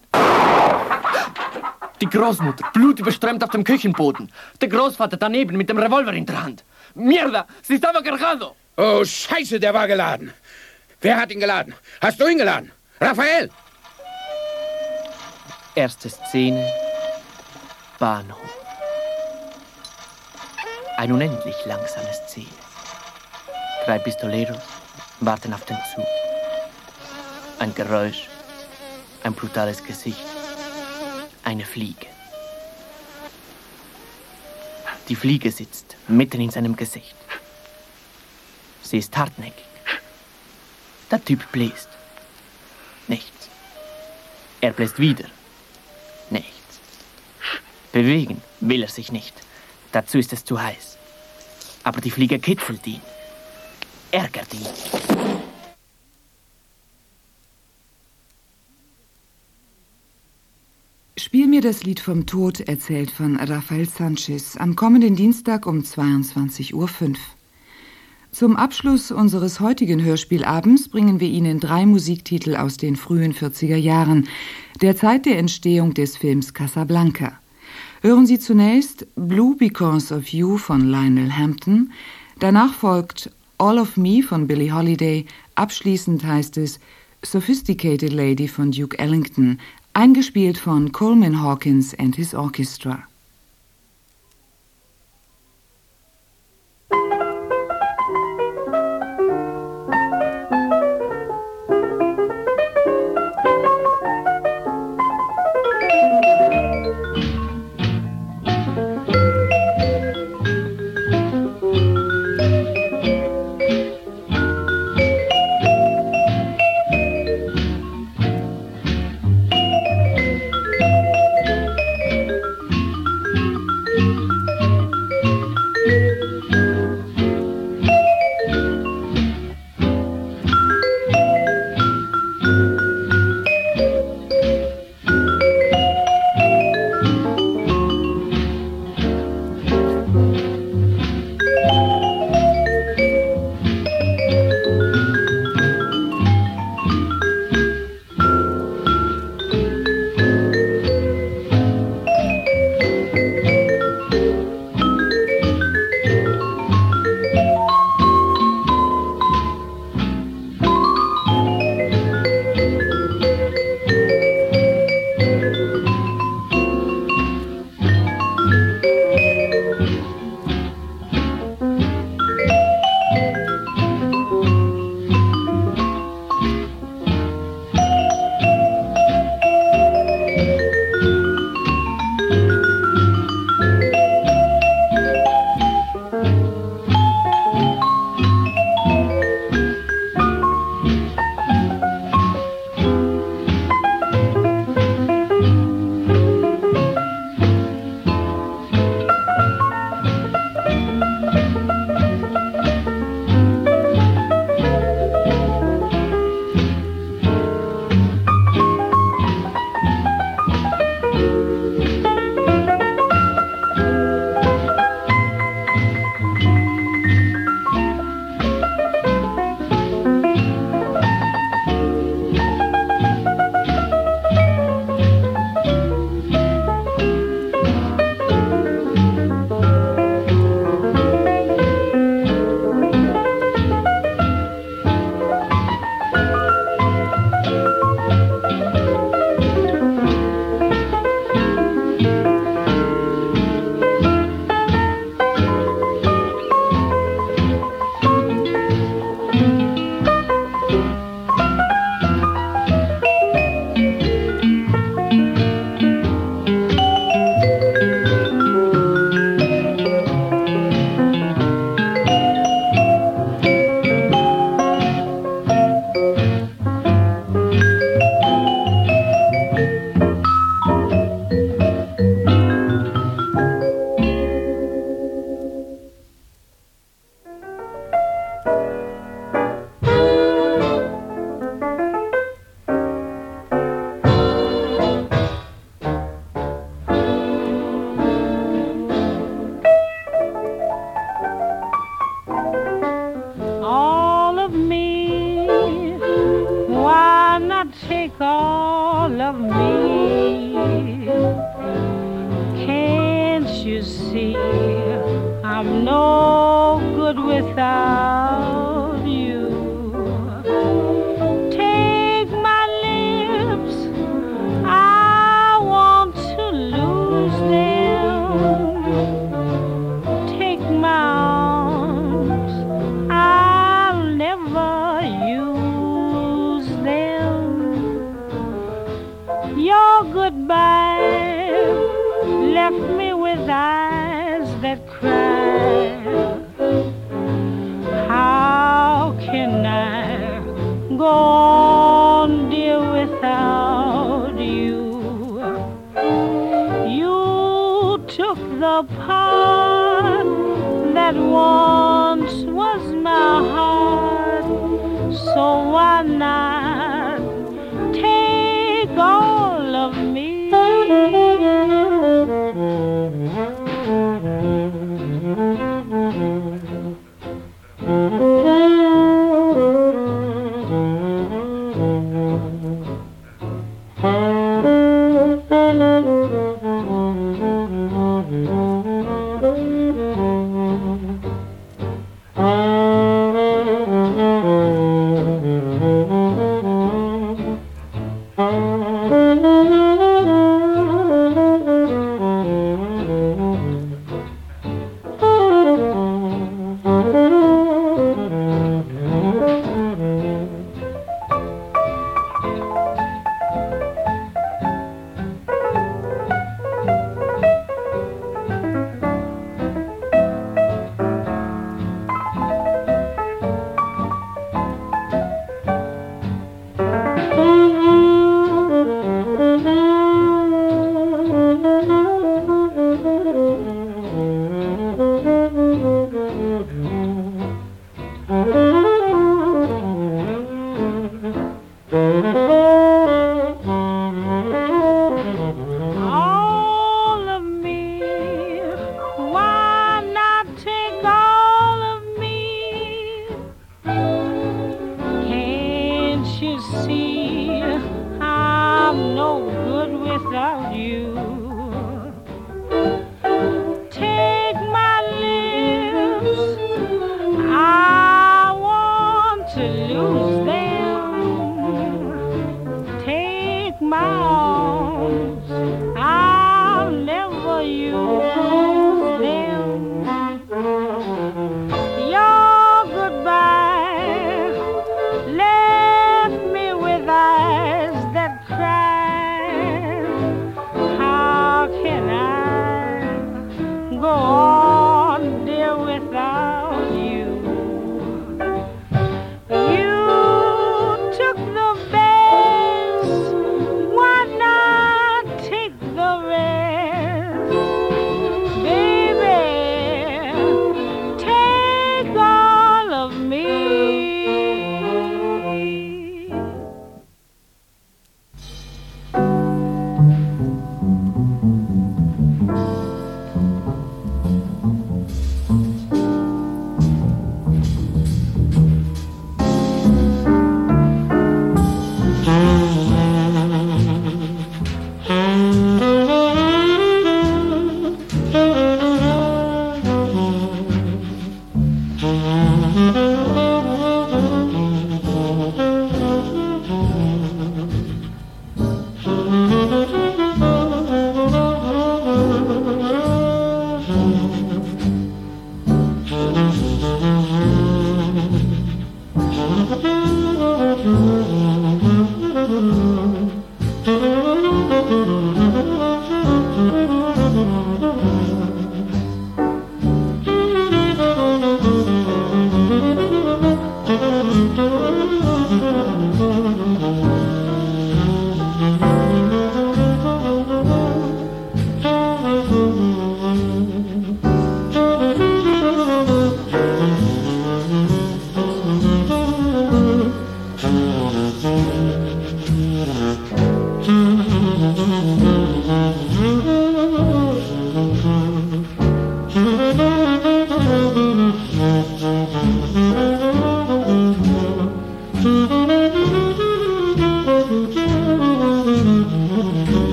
Die Großmutter, blutüberströmt auf dem Küchenboden. Der Großvater daneben mit dem Revolver in der Hand. Mierda, sie estaba cargado. Oh, Scheiße, der war geladen. Wer hat ihn geladen? Hast du ihn geladen? Raphael! Erste Szene, Bahnhof. Ein unendlich langsame Szene. 3 Pistoleros warten auf den Zug. Ein Geräusch, ein brutales Gesicht, eine Fliege. Die Fliege sitzt mitten in seinem Gesicht. Sie ist hartnäckig. Der Typ bläst. Nichts. Er bläst wieder. Nichts. Bewegen will er sich nicht. Dazu ist es zu heiß. Aber die Fliege kitzelt ihn. Ärgert ihn. Spiel mir das Lied vom Tod, erzählt von Rafael Sanchez, am kommenden Dienstag um 22.05 Uhr. Zum Abschluss unseres heutigen Hörspielabends bringen wir Ihnen 3 Musiktitel aus den frühen 40er Jahren, der Zeit der Entstehung des Films Casablanca. Hören Sie zunächst Blue Because of You von Lionel Hampton, danach folgt All of Me von Billie Holiday, abschließend heißt es Sophisticated Lady von Duke Ellington, eingespielt von Coleman Hawkins and his Orchestra. I'm no good without you. Take my lips, I want to lose them. Take my arms, I'll never use them. Your goodbye left me with eyes that cry. How can I go on, dear, without you? You took the part that once was my heart, so why not take all of me?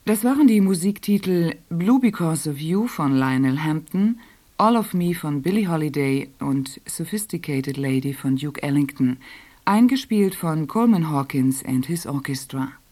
Das waren die Musiktitel Blue Because of You von Lionel Hampton, All of Me von Billie Holiday und Sophisticated Lady von Duke Ellington, eingespielt von Coleman Hawkins and his Orchestra.